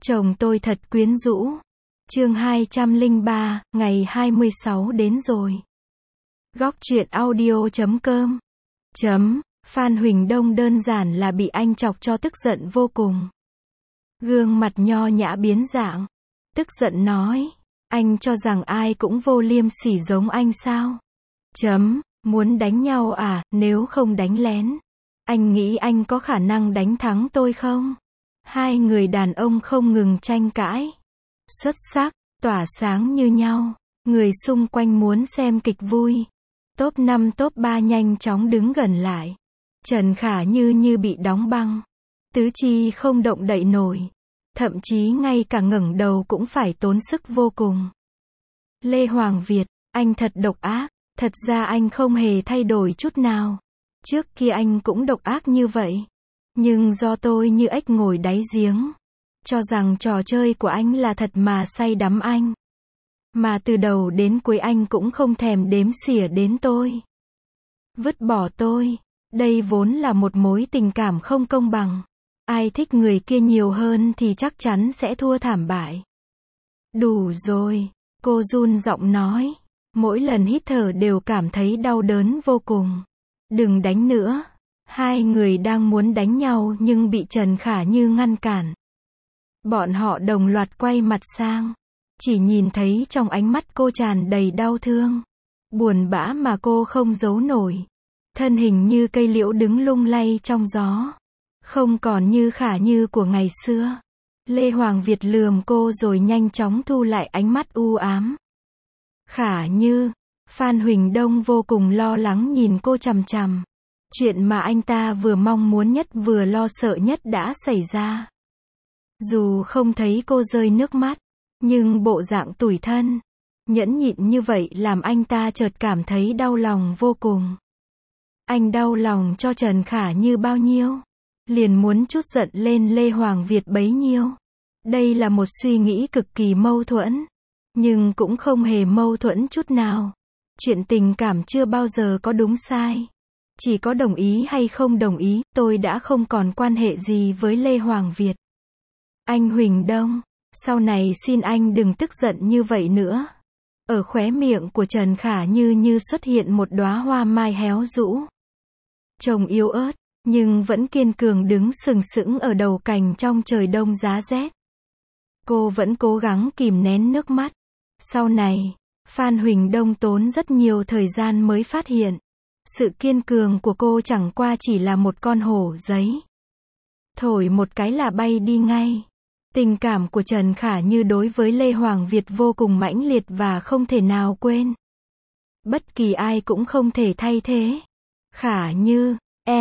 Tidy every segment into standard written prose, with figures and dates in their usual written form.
Chồng tôi thật quyến rũ. Chương 203, ngày 26 đến rồi. Góc truyện audio.com. Phan Huỳnh Đông đơn giản là bị anh chọc cho tức giận vô cùng. Gương mặt nho nhã biến dạng. Tức giận nói, anh cho rằng ai cũng vô liêm sỉ giống anh sao? Muốn đánh nhau à, nếu không đánh lén. Anh nghĩ anh có khả năng đánh thắng tôi không? Hai người đàn ông không ngừng tranh cãi. Xuất sắc, tỏa sáng như nhau. Người xung quanh muốn xem kịch vui. Top 5 top 3 nhanh chóng đứng gần lại. Trần Khả như bị đóng băng. Tứ chi không động đậy nổi. Thậm chí ngay cả ngẩng đầu cũng phải tốn sức vô cùng. Lê Hoàng Việt, anh thật độc ác. Thật ra anh không hề thay đổi chút nào. Trước kia anh cũng độc ác như vậy. Nhưng do tôi như ếch ngồi đáy giếng. Cho rằng trò chơi của anh là thật mà say đắm anh. Mà từ đầu đến cuối anh cũng không thèm đếm xỉa đến tôi. Vứt bỏ tôi. Đây vốn là một mối tình cảm không công bằng. Ai thích người kia nhiều hơn thì chắc chắn sẽ thua thảm bại. Đủ rồi. Cô run giọng nói. Mỗi lần hít thở đều cảm thấy đau đớn vô cùng. Đừng đánh nữa. Hai người đang muốn đánh nhau nhưng bị Trần Khả Như ngăn cản. Bọn họ đồng loạt quay mặt sang. Chỉ nhìn thấy trong ánh mắt cô tràn đầy đau thương. Buồn bã mà cô không giấu nổi. Thân hình như cây liễu đứng lung lay trong gió. Không còn như Khả Như của ngày xưa. Lê Hoàng Việt lườm cô rồi nhanh chóng thu lại ánh mắt u ám. Khả Như. Phan Huỳnh Đông vô cùng lo lắng nhìn cô chằm chằm. Chuyện mà anh ta vừa mong muốn nhất vừa lo sợ nhất đã xảy ra. Dù không thấy cô rơi nước mắt, nhưng bộ dạng tủi thân, nhẫn nhịn như vậy làm anh ta chợt cảm thấy đau lòng vô cùng. Anh đau lòng cho Trần Khả Như bao nhiêu, liền muốn trút giận lên Lê Hoàng Việt bấy nhiêu. Đây là một suy nghĩ cực kỳ mâu thuẫn, nhưng cũng không hề mâu thuẫn chút nào. Chuyện tình cảm chưa bao giờ có đúng sai. Chỉ có đồng ý hay không đồng ý, tôi đã không còn quan hệ gì với Lê Hoàng Việt. Anh Huỳnh Đông, sau này xin anh đừng tức giận như vậy nữa. Ở khóe miệng của Trần Khả Như xuất hiện một đóa hoa mai héo rũ. Trông yếu ớt, nhưng vẫn kiên cường đứng sừng sững ở đầu cành trong trời đông giá rét. Cô vẫn cố gắng kìm nén nước mắt. Sau này, Phan Huỳnh Đông tốn rất nhiều thời gian mới phát hiện. Sự kiên cường của cô chẳng qua chỉ là một con hổ giấy. Thổi một cái là bay đi ngay. Tình cảm của Trần Khả Như đối với Lê Hoàng Việt vô cùng mãnh liệt và không thể nào quên. Bất kỳ ai cũng không thể thay thế. Khả Như,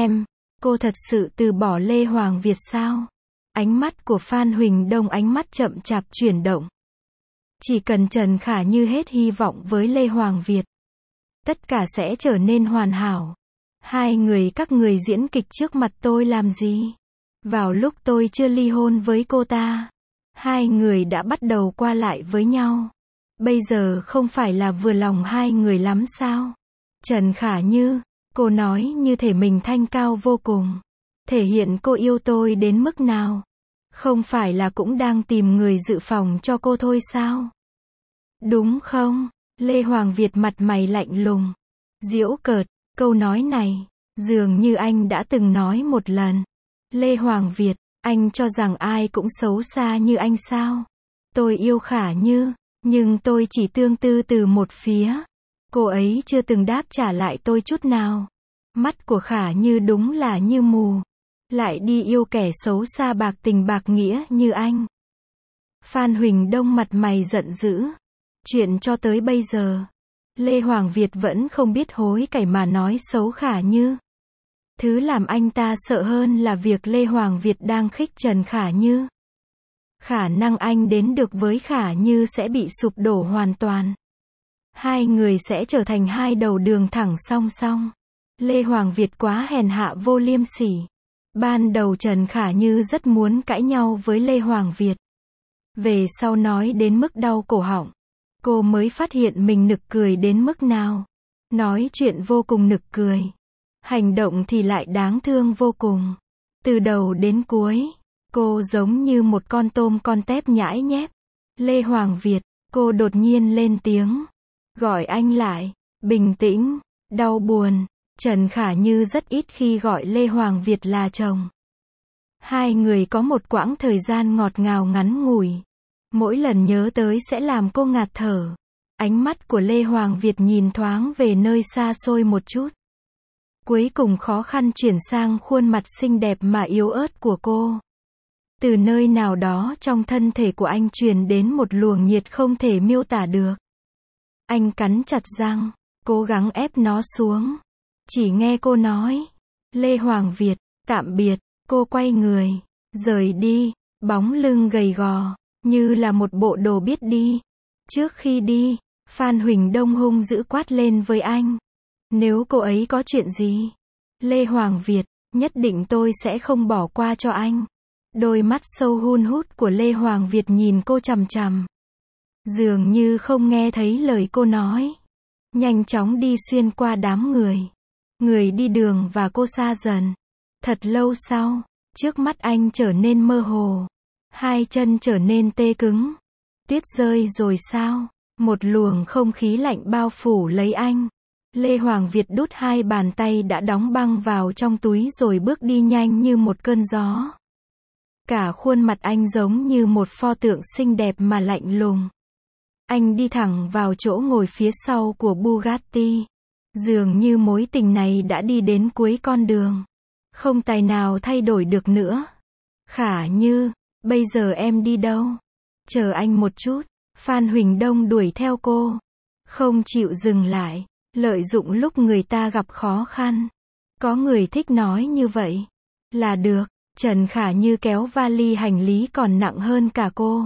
cô thật sự từ bỏ Lê Hoàng Việt sao? Ánh mắt của Phan Huỳnh Đông ánh mắt chậm chạp chuyển động. Chỉ cần Trần Khả Như hết hy vọng với Lê Hoàng Việt, tất cả sẽ trở nên hoàn hảo. Hai người các người diễn kịch trước mặt tôi làm gì? Vào lúc tôi chưa ly hôn với cô ta, hai người đã bắt đầu qua lại với nhau. Bây giờ không phải là vừa lòng hai người lắm sao? Trần Khả Như, cô nói như thể mình thanh cao vô cùng. Thể hiện cô yêu tôi đến mức nào? Không phải là cũng đang tìm người dự phòng cho cô thôi sao? Đúng không? Lê Hoàng Việt mặt mày lạnh lùng. Giễu cợt, câu nói này, dường như anh đã từng nói một lần. Lê Hoàng Việt, anh cho rằng ai cũng xấu xa như anh sao? Tôi yêu Khả Như, nhưng tôi chỉ tương tư từ một phía. Cô ấy chưa từng đáp trả lại tôi chút nào. Mắt của Khả Như đúng là như mù. Lại đi yêu kẻ xấu xa bạc tình bạc nghĩa như anh. Phan Huỳnh Đông mặt mày giận dữ. Chuyện cho tới bây giờ, Lê Hoàng Việt vẫn không biết hối cải mà nói xấu Khả Như. Thứ làm anh ta sợ hơn là việc Lê Hoàng Việt đang khích Trần Khả Như. Khả năng anh đến được với Khả Như sẽ bị sụp đổ hoàn toàn. Hai người sẽ trở thành hai đầu đường thẳng song song. Lê Hoàng Việt quá hèn hạ vô liêm sỉ. Ban đầu Trần Khả Như rất muốn cãi nhau với Lê Hoàng Việt. Về sau nói đến mức đau cổ họng. Cô mới phát hiện mình nực cười đến mức nào. Nói chuyện vô cùng nực cười. Hành động thì lại đáng thương vô cùng. Từ đầu đến cuối, Cô giống như một con tôm con tép nhãi nhép. Lê Hoàng Việt, cô đột nhiên lên tiếng. Gọi anh lại. Bình tĩnh, đau buồn. Trần Khả Như rất ít khi gọi Lê Hoàng Việt là chồng. Hai người có một quãng thời gian ngọt ngào ngắn ngủi. Mỗi lần nhớ tới sẽ làm cô ngạt thở. Ánh mắt của Lê Hoàng Việt nhìn thoáng về nơi xa xôi một chút. Cuối cùng khó khăn chuyển sang khuôn mặt xinh đẹp mà yếu ớt của cô. Từ nơi nào đó trong thân thể của anh truyền đến một luồng nhiệt không thể miêu tả được. Anh cắn chặt răng, cố gắng ép nó xuống. Chỉ nghe cô nói, Lê Hoàng Việt, tạm biệt. Cô quay người, rời đi, bóng lưng gầy gò, như là một bộ đồ biết đi. Trước khi đi, Phan Huỳnh Đông hung dữ quát lên với anh. Nếu cô ấy có chuyện gì, Lê Hoàng Việt, nhất định tôi sẽ không bỏ qua cho anh. Đôi mắt sâu hun hút của Lê Hoàng Việt nhìn cô chằm chằm. Dường như không nghe thấy lời cô nói. Nhanh chóng đi xuyên qua đám người. Người đi đường và cô xa dần. Thật lâu sau, trước mắt anh trở nên mơ hồ. Hai chân trở nên tê cứng. Tuyết rơi rồi sao? Một luồng không khí lạnh bao phủ lấy anh. Lê Hoàng Việt đút hai bàn tay đã đóng băng vào trong túi rồi bước đi nhanh như một cơn gió. Cả khuôn mặt anh giống như một pho tượng xinh đẹp mà lạnh lùng. Anh đi thẳng vào chỗ ngồi phía sau của Bugatti. Dường như mối tình này đã đi đến cuối con đường. Không tài nào thay đổi được nữa. Khả Như, bây giờ em đi đâu? Chờ anh một chút. Phan Huỳnh Đông đuổi theo cô. Không chịu dừng lại. Lợi dụng lúc người ta gặp khó khăn. Có người thích nói như vậy. Là được. Trần Khả Như kéo vali hành lý còn nặng hơn cả cô.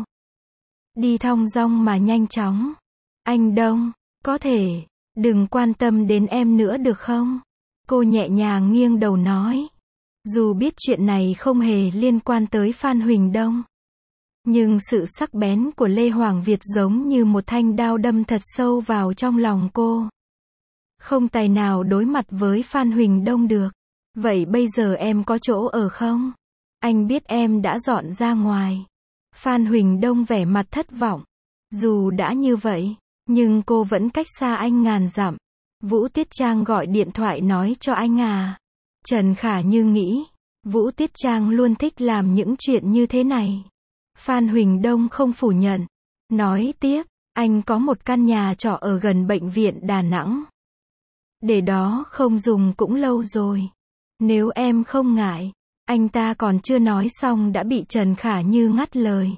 Đi thong dong mà nhanh chóng. Anh Đông, có thể, đừng quan tâm đến em nữa được không? Cô nhẹ nhàng nghiêng đầu nói. Dù biết chuyện này không hề liên quan tới Phan Huỳnh Đông. Nhưng sự sắc bén của Lê Hoàng Việt giống như một thanh đao đâm thật sâu vào trong lòng cô. Không tài nào đối mặt với Phan Huỳnh Đông được. Vậy bây giờ em có chỗ ở không? Anh biết em đã dọn ra ngoài. Phan Huỳnh Đông vẻ mặt thất vọng. Dù đã như vậy, nhưng cô vẫn cách xa anh ngàn dặm. Vũ Tiết Trang gọi điện thoại nói cho anh à. Trần Khả Như nghĩ, Vũ Tiết Trang luôn thích làm những chuyện như thế này. Phan Huỳnh Đông không phủ nhận. Nói tiếp, anh có một căn nhà trọ ở gần bệnh viện Đà Nẵng. Để đó không dùng cũng lâu rồi. Nếu em không ngại. Anh ta còn chưa nói xong đã bị Trần Khả Như ngắt lời.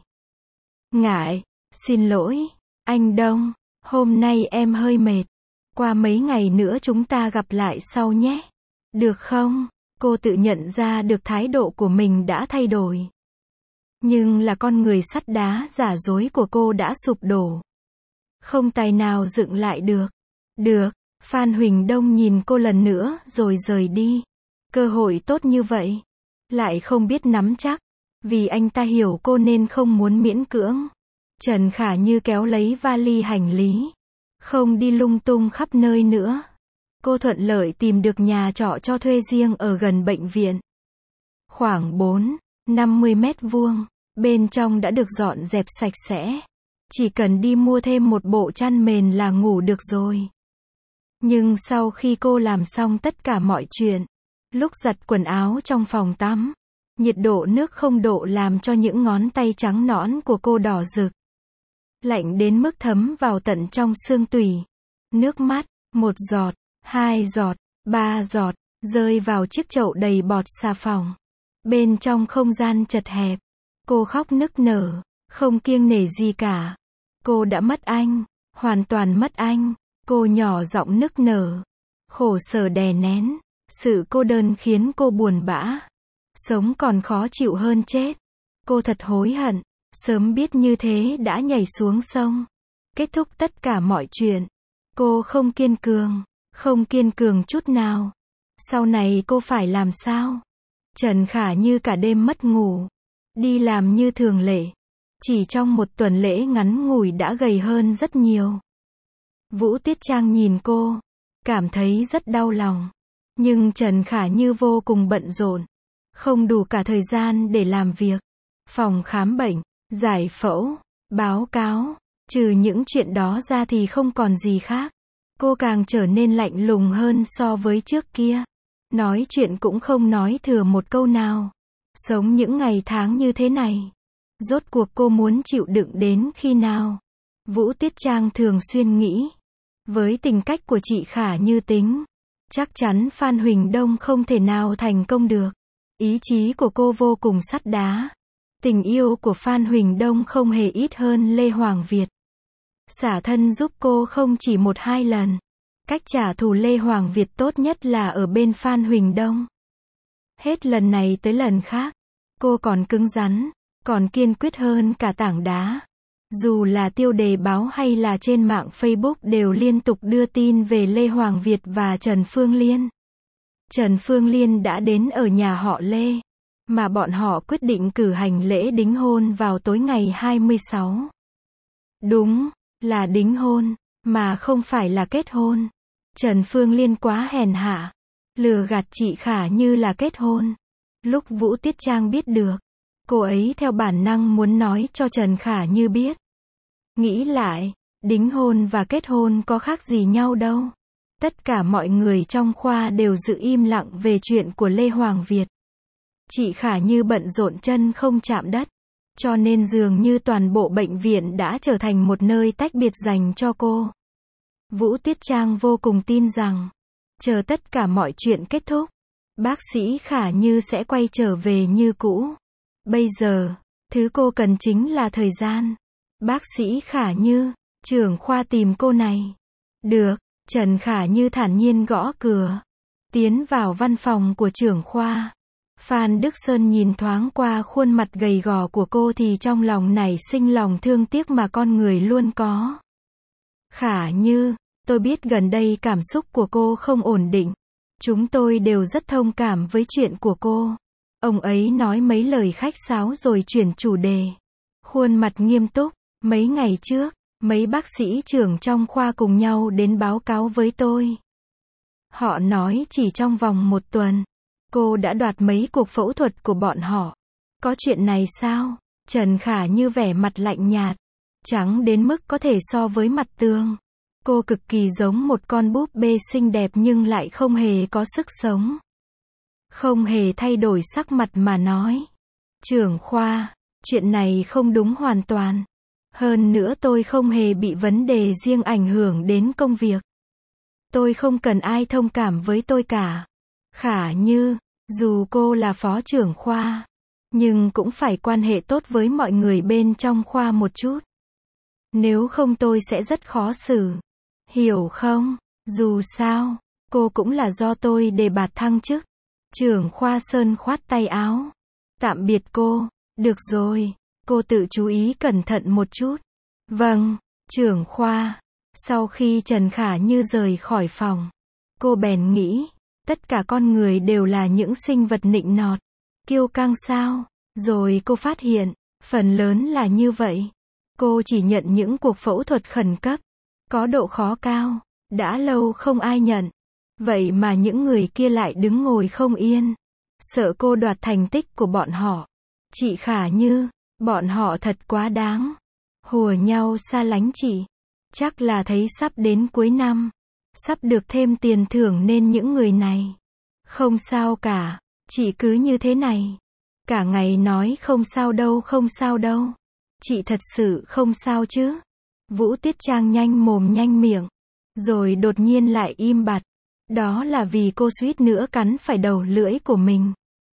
Ngại, xin lỗi, anh Đông, hôm nay em hơi mệt. Qua mấy ngày nữa chúng ta gặp lại sau nhé. Được không? Cô tự nhận ra được thái độ của mình đã thay đổi. Nhưng là con người sắt đá giả dối của cô đã sụp đổ. Không tài nào dựng lại được. Được, Phan Huỳnh Đông nhìn cô lần nữa rồi rời đi. Cơ hội tốt như vậy. Lại không biết nắm chắc. Vì anh ta hiểu cô nên không muốn miễn cưỡng. Trần Khả Như kéo lấy vali hành lý. Không đi lung tung khắp nơi nữa. Cô thuận lợi tìm được nhà trọ cho thuê riêng ở gần bệnh viện. Khoảng 50 mét vuông. Bên trong đã được dọn dẹp sạch sẽ. Chỉ cần đi mua thêm một bộ chăn mền là ngủ được rồi. Nhưng sau khi cô làm xong tất cả mọi chuyện, lúc giặt quần áo trong phòng tắm, nhiệt độ nước 0 độ làm cho những ngón tay trắng nõn của cô đỏ rực. Lạnh đến mức thấm vào tận trong xương tủy. Nước mắt, 1 giọt, 2 giọt, 3 giọt, rơi vào chiếc chậu đầy bọt xà phòng. Bên trong không gian chật hẹp, cô khóc nức nở, không kiêng nể gì cả. Cô đã mất anh, hoàn toàn mất anh. Cô nhỏ giọng nức nở. Khổ sở đè nén. Sự cô đơn khiến cô buồn bã. Sống còn khó chịu hơn chết. Cô thật hối hận. Sớm biết như thế đã nhảy xuống sông. Kết thúc tất cả mọi chuyện. Cô không kiên cường. Không kiên cường chút nào. Sau này cô phải làm sao? Trần Khả Như cả đêm mất ngủ. Đi làm như thường lệ. Chỉ trong một tuần lễ ngắn ngủi đã gầy hơn rất nhiều. Vũ Tiết Trang nhìn cô. Cảm thấy rất đau lòng. Nhưng Trần Khả Như vô cùng bận rộn. Không đủ cả thời gian để làm việc. phòng khám bệnh, giải phẫu, báo cáo. Trừ những chuyện đó ra thì không còn gì khác. Cô càng trở nên lạnh lùng hơn so với trước kia. Nói chuyện cũng không nói thừa một câu nào. Sống những ngày tháng như thế này. Rốt cuộc cô muốn chịu đựng đến khi nào? Vũ Tiết Trang thường xuyên nghĩ. Với tình cách của chị Khả Như Tính, chắc chắn Phan Huỳnh Đông không thể nào thành công được. Ý chí của cô vô cùng sắt đá. Tình yêu của Phan Huỳnh Đông không hề ít hơn Lê Hoàng Việt. Xả thân giúp cô không chỉ một hai lần. Cách trả thù Lê Hoàng Việt tốt nhất là ở bên Phan Huỳnh Đông. Hết lần này tới lần khác, cô còn cứng rắn, còn kiên quyết hơn cả tảng đá. Dù là tiêu đề báo hay là trên mạng Facebook đều liên tục đưa tin về Lê Hoàng Việt và Trần Phương Liên. Trần Phương Liên đã đến ở nhà họ Lê, mà bọn họ quyết định cử hành lễ đính hôn vào tối ngày 26. Đúng, là đính hôn, mà không phải là kết hôn. Trần Phương Liên quá hèn hạ, lừa gạt chị Khả Như là kết hôn. Lúc Vũ Tiết Trang biết được, cô ấy theo bản năng muốn nói cho Trần Khả Như biết. Nghĩ lại, đính hôn và kết hôn có khác gì nhau đâu. Tất cả mọi người trong khoa đều giữ im lặng về chuyện của Lê Hoàng Việt. Chị Khả Như bận rộn chân không chạm đất, cho nên dường như toàn bộ bệnh viện đã trở thành một nơi tách biệt dành cho cô. Vũ Tiết Trang vô cùng tin rằng, chờ tất cả mọi chuyện kết thúc, bác sĩ Khả Như sẽ quay trở về như cũ. Bây giờ, thứ cô cần chính là thời gian. Bác sĩ Khả Như, trưởng khoa tìm cô này. Được, Trần Khả Như thản nhiên gõ cửa. Tiến vào văn phòng của trưởng khoa. Phan Đức Sơn nhìn thoáng qua khuôn mặt gầy gò của cô thì trong lòng nảy sinh lòng thương tiếc mà con người luôn có. Khả Như, tôi biết gần đây cảm xúc của cô không ổn định. Chúng tôi đều rất thông cảm với chuyện của cô. Ông ấy nói mấy lời khách sáo rồi chuyển chủ đề. Khuôn mặt nghiêm túc, mấy ngày trước, mấy bác sĩ trưởng trong khoa cùng nhau đến báo cáo với tôi. Họ nói chỉ trong vòng 1 tuần, cô đã đoạt mấy cuộc phẫu thuật của bọn họ. Có chuyện này sao? Trần Khả Như vẻ mặt lạnh nhạt, trắng đến mức có thể so với mặt tường. Cô cực kỳ giống một con búp bê xinh đẹp nhưng lại không hề có sức sống. Không hề thay đổi sắc mặt mà nói. Trưởng khoa, chuyện này không đúng hoàn toàn. Hơn nữa tôi không hề bị vấn đề riêng ảnh hưởng đến công việc. Tôi không cần ai thông cảm với tôi cả. Khả Như, dù cô là phó trưởng khoa, nhưng cũng phải quan hệ tốt với mọi người bên trong khoa một chút. Nếu không tôi sẽ rất khó xử. Hiểu không? Dù sao, cô cũng là do tôi đề bạt thăng chức. Trưởng khoa Sơn khoát tay áo. Tạm biệt cô. Được rồi, cô tự chú ý cẩn thận một chút. Vâng, trưởng khoa. Sau khi Trần Khả Như rời khỏi phòng, cô bèn nghĩ, tất cả con người đều là những sinh vật nịnh nọt, kiêu căng sao? Rồi cô phát hiện, phần lớn là như vậy. Cô chỉ nhận những cuộc phẫu thuật khẩn cấp, có độ khó cao, đã lâu không ai nhận. Vậy mà những người kia lại đứng ngồi không yên, sợ cô đoạt thành tích của bọn họ. Chị Khả Như, bọn họ thật quá đáng. Hùa nhau xa lánh chị. Chắc là thấy sắp đến cuối năm, sắp được thêm tiền thưởng nên những người này. Không sao cả, chị cứ như thế này. Cả ngày nói không sao đâu không sao đâu. Chị thật sự không sao chứ? Vũ Tiết Trang nhanh mồm nhanh miệng, rồi đột nhiên lại im bặt. Đó là vì cô suýt nữa cắn phải đầu lưỡi của mình.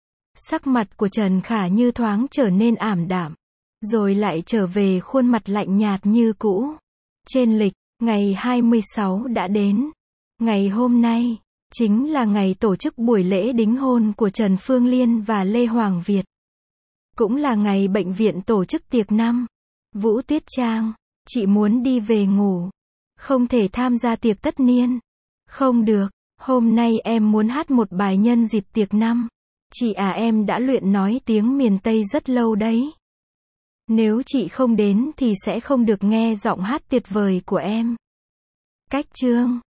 Sắc mặt của Trần Khả Như thoáng trở nên ảm đạm, rồi lại trở về khuôn mặt lạnh nhạt như cũ. Trên lịch, ngày 26 đã đến. Ngày hôm nay, chính là ngày tổ chức buổi lễ đính hôn của Trần Phương Liên và Lê Hoàng Việt. Cũng là ngày bệnh viện tổ chức tiệc năm. Vũ Tiết Trang, chị muốn đi về ngủ. Không thể tham gia tiệc tất niên. Không được, hôm nay em muốn hát một bài nhân dịp tiệc năm. Chị à, em đã luyện nói tiếng miền Tây rất lâu đấy. Nếu chị không đến thì sẽ không được nghe giọng hát tuyệt vời của em. Cách chương